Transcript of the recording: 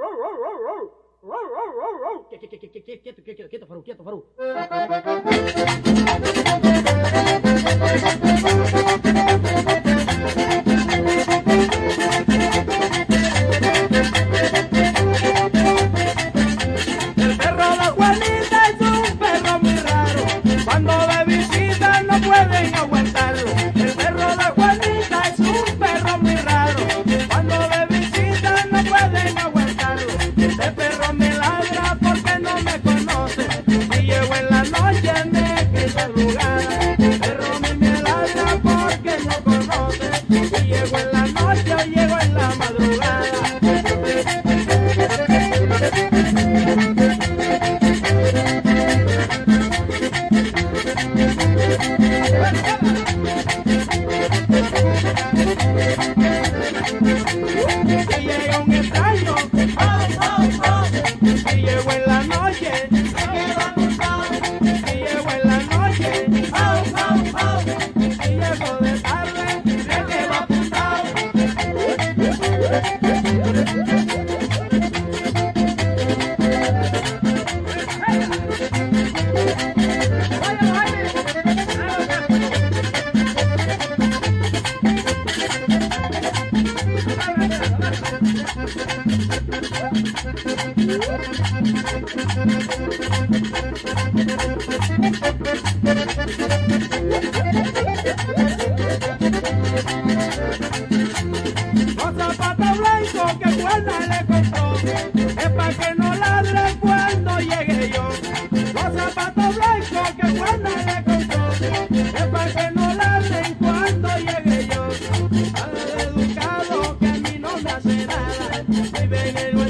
Quieto, Farú, quieto, Farú. El perro de Juanita es un perro muy raro. Cuando de visita no pueden aguantarlo. El perro de Juanita es un perro muy raro. Cuando de visita no pueden aguantarlo. Este perro me ladra porque no me conoce. Si llego en la noche me quita jugada. El perro me ladra porque no conoce. Si llego en la noche o llego en la madrugada. Si llega un extraño, si llego en la noche, si llego en la noche, si llego de tarde, me quedo apuntado. Los zapatos blancos que Juana le compró es pa' que no ladre cuando llegue yo. Los zapatos blancos que Juana le compró es pa' que no ladren cuando llegue yo. Padre educado que a mí no me hace nada, vive en el